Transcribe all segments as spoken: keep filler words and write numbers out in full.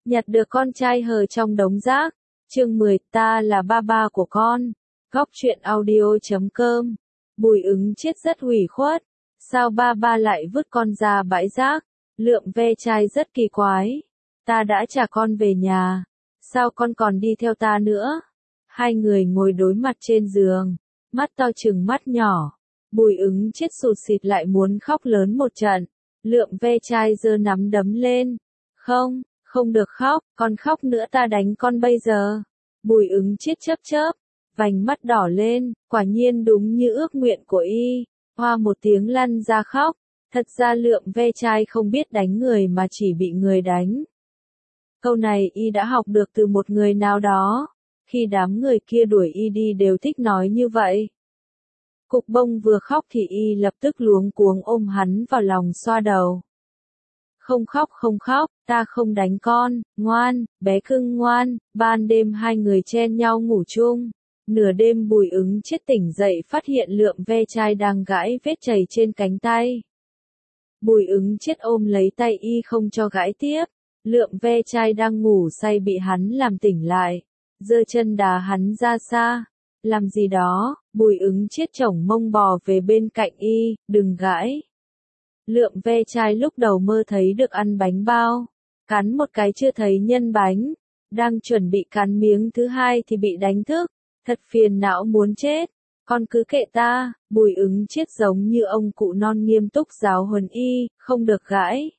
Nhặt được con trai hờ trong đống rác. Chương mười, ta là ba ba của con. Góc truyện audio chấm com. Bùi ứng chết rất hủy khuất. Sao ba ba lại vứt con ra bãi rác? Lượm ve chai rất kỳ quái. Ta đã trả con về nhà. Sao con còn đi theo ta nữa? Hai người ngồi đối mặt trên giường. Mắt to chừng mắt nhỏ. Bùi ứng chết sụt sịt lại muốn khóc lớn một trận. Lượm ve chai giơ nắm đấm lên. Không, không được khóc, con khóc nữa ta đánh con bây giờ. Bùi ứng chết chớp chớp, vành mắt đỏ lên, quả nhiên đúng như ước nguyện của y. Hoa một tiếng lăn ra khóc. Thật ra lượm ve chai không biết đánh người mà chỉ bị người đánh. Câu này y đã học được từ một người nào đó. Khi đám người kia đuổi y đi đều thích nói như vậy. Cục bông vừa khóc thì y lập tức luống cuống ôm hắn vào lòng xoa đầu. Không khóc không khóc, ta không đánh con, ngoan, bé cưng ngoan. Ban đêm hai người chen nhau ngủ chung. Nửa đêm Bùi ứng chết tỉnh dậy phát hiện lượm ve chai đang gãi vết chảy trên cánh tay. Bùi ứng chết ôm lấy tay y không cho gãi tiếp. Lượm ve chai đang ngủ say bị hắn làm tỉnh lại. Giơ chân đá hắn ra xa. Làm gì đó, Bùi ứng chết chổng mông bò về bên cạnh y, đừng gãi. Lượm ve chai lúc đầu mơ thấy được ăn bánh bao. Cắn một cái chưa thấy nhân bánh. Đang chuẩn bị cắn miếng thứ hai thì bị đánh thức. Thật phiền não muốn chết. Con cứ kệ ta. Bùi ứng chết giống như ông cụ non nghiêm túc giáo huấn y, không được gãi.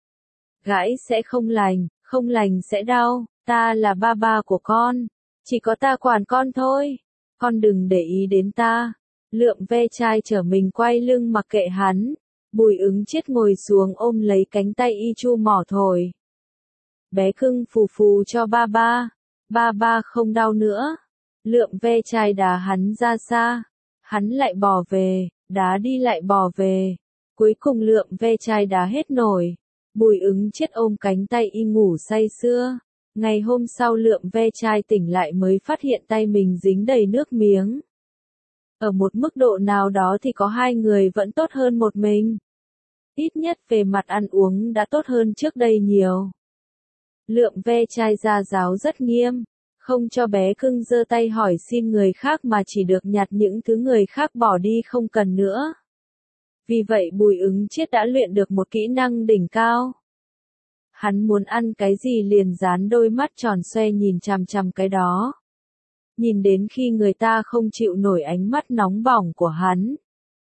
Gãi sẽ không lành, không lành sẽ đau. Ta là ba ba của con. Chỉ có ta quản con thôi. Con đừng để ý đến ta. Lượm ve chai trở mình quay lưng mặc kệ hắn. Bùi ứng chết ngồi xuống ôm lấy cánh tay y chu mỏ thổi. Bé cưng phù phù cho ba ba. Ba ba không đau nữa. Lượm ve chai đá hắn ra xa. Hắn lại bò về, đá đi lại bò về. Cuối cùng lượm ve chai đá hết nổi. Bùi ứng chết ôm cánh tay y ngủ say sưa. Ngày hôm sau lượm ve chai tỉnh lại mới phát hiện tay mình dính đầy nước miếng. Ở một mức độ nào đó thì có hai người vẫn tốt hơn một mình. Ít nhất về mặt ăn uống đã tốt hơn trước đây nhiều. Lượm ve chai ra giáo rất nghiêm. Không cho bé cưng giơ tay hỏi xin người khác mà chỉ được nhặt những thứ người khác bỏ đi không cần nữa. Vì vậy Bùi ứng chết đã luyện được một kỹ năng đỉnh cao. Hắn muốn ăn cái gì liền dán đôi mắt tròn xoe nhìn chằm chằm cái đó. Nhìn đến khi người ta không chịu nổi ánh mắt nóng bỏng của hắn.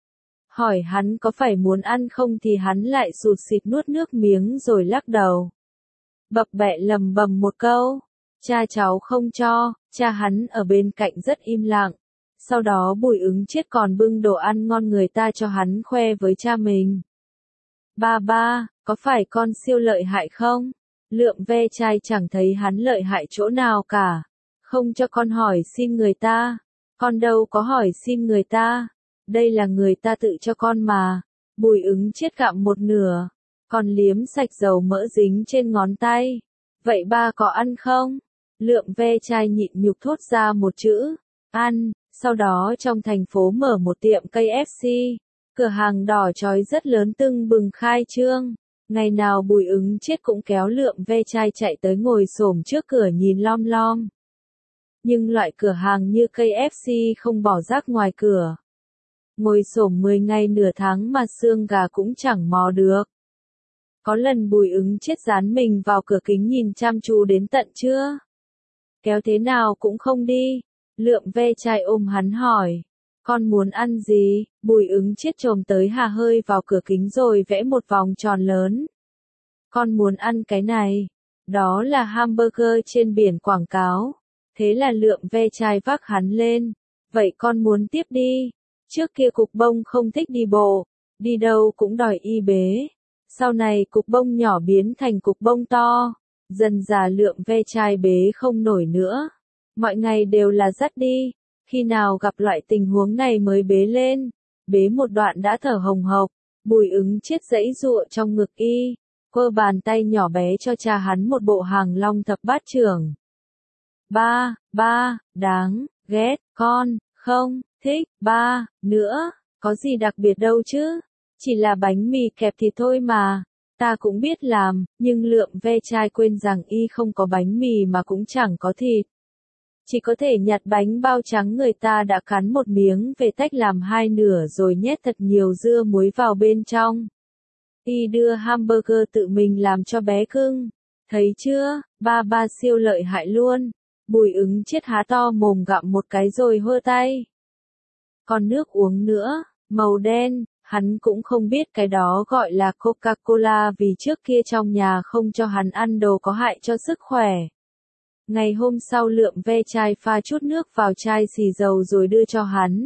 Hỏi hắn có phải muốn ăn không thì hắn lại sụt sịt nuốt nước miếng rồi lắc đầu. Bập bẹ lầm bầm một câu. Cha cháu không cho, cha hắn ở bên cạnh rất im lặng. Sau đó Bùi ứng chết còn bưng đồ ăn ngon người ta cho hắn khoe với cha mình. Ba ba, có phải con siêu lợi hại không? Lượm ve chai chẳng thấy hắn lợi hại chỗ nào cả. Không cho con hỏi xin người ta. Con đâu có hỏi xin người ta. Đây là người ta tự cho con mà. Bùi ứng chết gặm một nửa. Còn liếm sạch dầu mỡ dính trên ngón tay. Vậy ba có ăn không? Lượm ve chai nhịn nhục thốt ra một chữ. Ăn. Sau đó trong thành phố mở một tiệm ca ép xê. Cửa hàng đỏ chói rất lớn tưng bừng khai trương. Ngày nào Bùi ứng chết cũng kéo lượm ve chai chạy tới ngồi xổm trước cửa nhìn lom lom. Nhưng loại cửa hàng như ca ép xê không bỏ rác ngoài cửa. Ngồi xổm mười ngày nửa tháng mà xương gà cũng chẳng mò được. Có lần Bùi ứng chết dán mình vào cửa kính nhìn chăm chú đến tận trưa. Kéo thế nào cũng không đi. Lượm ve chai ôm hắn hỏi. Con muốn ăn gì? Bùi ứng chết chồm tới hà hơi vào cửa kính rồi vẽ một vòng tròn lớn. Con muốn ăn cái này. Đó là hamburger trên biển quảng cáo. Thế là lượm ve chai vác hắn lên. Vậy con muốn tiếp đi. Trước kia cục bông không thích đi bộ. Đi đâu cũng đòi y bế. Sau này cục bông nhỏ biến thành cục bông to. Dần dà lượm ve chai bế không nổi nữa. Mọi ngày đều là dắt đi. Khi nào gặp loại tình huống này mới bế lên. Bế một đoạn đã thở hồng hộc. Bùi ứng chết giãy giụa trong ngực y. Quơ bàn tay nhỏ bé cho cha hắn một bộ hàng long thập bát trưởng. Ba, ba, đáng, ghét, con, không, thích, ba, nữa, có gì đặc biệt đâu chứ. Chỉ là bánh mì kẹp thì thôi mà. Ta cũng biết làm, nhưng Lượm ve chai quên rằng y không có bánh mì mà cũng chẳng có thịt. Chỉ có thể nhặt bánh bao trắng người ta đã cắn một miếng về tách làm hai nửa rồi nhét thật nhiều dưa muối vào bên trong. Y đưa hamburger tự mình làm cho bé cưng. Thấy chưa, ba ba siêu lợi hại luôn. Bùi ứng chết há to mồm gặm một cái rồi hơ tay. Còn nước uống nữa, màu đen, hắn cũng không biết cái đó gọi là Coca-Cola vì trước kia trong nhà không cho hắn ăn đồ có hại cho sức khỏe. Ngày hôm sau Lượm ve chai pha chút nước vào chai xì dầu rồi đưa cho hắn.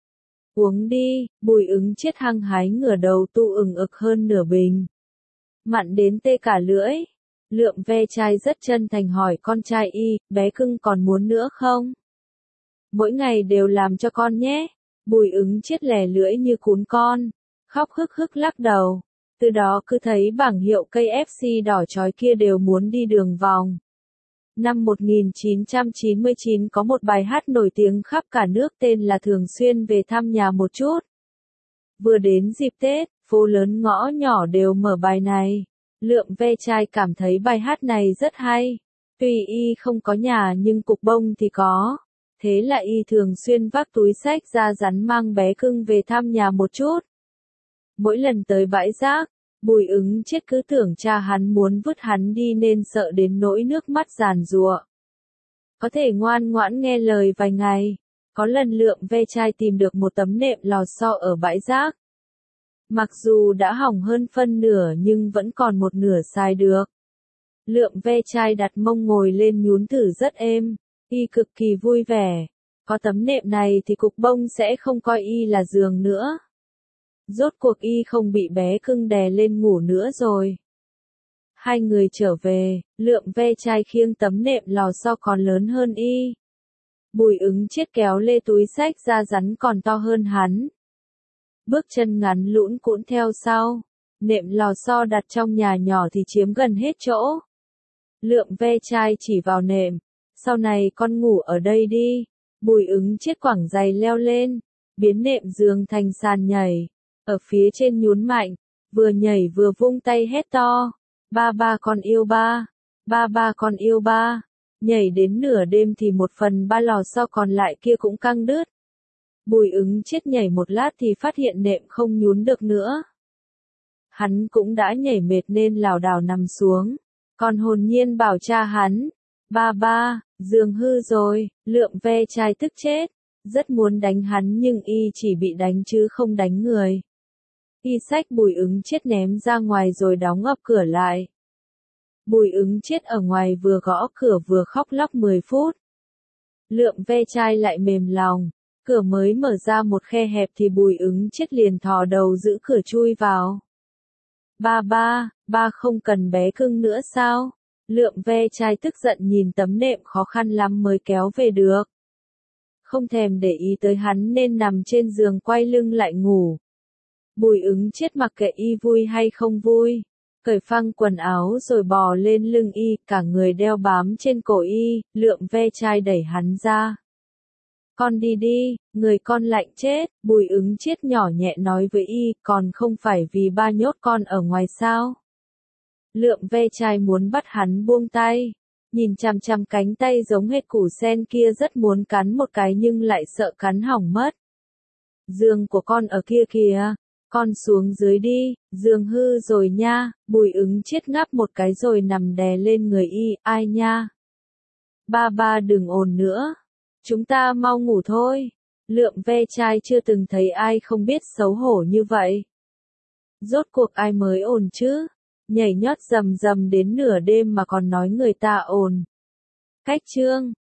Uống đi, Bùi ứng chết hăng hái ngửa đầu tu ừng ực hơn nửa bình. Mặn đến tê cả lưỡi. Lượm ve chai rất chân thành hỏi con trai y, bé cưng còn muốn nữa không? Mỗi ngày đều làm cho con nhé. Bùi ứng chết lè lưỡi như cún con. Khóc hức hức lắc đầu. Từ đó cứ thấy bảng hiệu cây ép xê đỏ chói kia đều muốn đi đường vòng. Năm một nghìn chín trăm chín mươi chín có một bài hát nổi tiếng khắp cả nước tên là Thường xuyên về thăm nhà một chút. Vừa đến dịp Tết, phố lớn ngõ nhỏ đều mở bài này. Lượm ve chai cảm thấy bài hát này rất hay. Tuy y không có nhà nhưng cục bông thì có. Thế là y thường xuyên vác túi xách ra rắn mang bé cưng về thăm nhà một chút. Mỗi lần tới bãi rác, Bùi ứng chết cứ tưởng cha hắn muốn vứt hắn đi nên sợ đến nỗi nước mắt giàn giụa. Có thể ngoan ngoãn nghe lời vài ngày. Có lần Lượm ve chai tìm được một tấm nệm lò xo ở bãi rác. Mặc dù đã hỏng hơn phân nửa nhưng vẫn còn một nửa xài được. Lượm ve chai đặt mông ngồi lên nhún thử rất êm. Y cực kỳ vui vẻ. Có tấm nệm này thì cục bông sẽ không coi y là giường nữa. Rốt cuộc y không bị bé cưng đè lên ngủ nữa rồi. Hai người trở về, Lượm ve chai khiêng tấm nệm lò xo còn lớn hơn y. Bùi ứng chết kéo lê túi xách ra rắn còn to hơn hắn. Bước chân ngắn lũn cũn theo sau. Nệm lò xo đặt trong nhà nhỏ thì chiếm gần hết chỗ. Lượm ve chai chỉ vào nệm. Sau này con ngủ ở đây đi. Bùi ứng chết quẳng giày leo lên. Biến nệm giường thành sàn nhảy. Ở phía trên nhún mạnh. Vừa nhảy vừa vung tay hét to. Ba ba con yêu ba. Ba ba con yêu ba. Nhảy đến nửa đêm thì một phần ba lò xo còn lại kia cũng căng đứt. Bùi ứng chết nhảy một lát thì phát hiện nệm không nhún được nữa. Hắn cũng đã nhảy mệt nên lảo đảo nằm xuống. Còn hồn nhiên bảo cha hắn. Ba ba, giường hư rồi. Lượm ve chai tức chết. Rất muốn đánh hắn nhưng y chỉ bị đánh chứ không đánh người. Y xách Bùi ứng chết ném ra ngoài rồi đóng ập cửa lại. Bùi ứng chết ở ngoài vừa gõ cửa vừa khóc lóc mười phút. Lượm ve chai lại mềm lòng. Cửa mới mở ra một khe hẹp thì Bùi ứng chết liền thò đầu giữ cửa chui vào. Ba ba, ba không cần bé cưng nữa sao? Lượm ve chai tức giận nhìn tấm nệm khó khăn lắm mới kéo về được. Không thèm để ý tới hắn nên nằm trên giường quay lưng lại ngủ. Bùi ứng chết mặc kệ y vui hay không vui. Cởi phăng quần áo rồi bò lên lưng y, cả người đeo bám trên cổ y, Lượm ve chai đẩy hắn ra. Con đi đi, người con lạnh chết, Bùi ứng chết nhỏ nhẹ nói với y, còn không phải vì ba nhốt con ở ngoài sao. Lượm ve chai muốn bắt hắn buông tay. Nhìn chằm chằm cánh tay giống hệt củ sen kia rất muốn cắn một cái nhưng lại sợ cắn hỏng mất. Giường của con ở kia kìa. Con xuống dưới đi, giường hư rồi nha. Bùi ứng chết ngáp một cái rồi nằm đè lên người y, ai nha. Ba ba đừng ồn nữa. Chúng ta mau ngủ thôi. Lượm ve chai chưa từng thấy ai không biết xấu hổ như vậy. Rốt cuộc ai mới ồn chứ? Nhảy nhót rầm rầm đến nửa đêm mà còn nói người ta ồn. Cách chương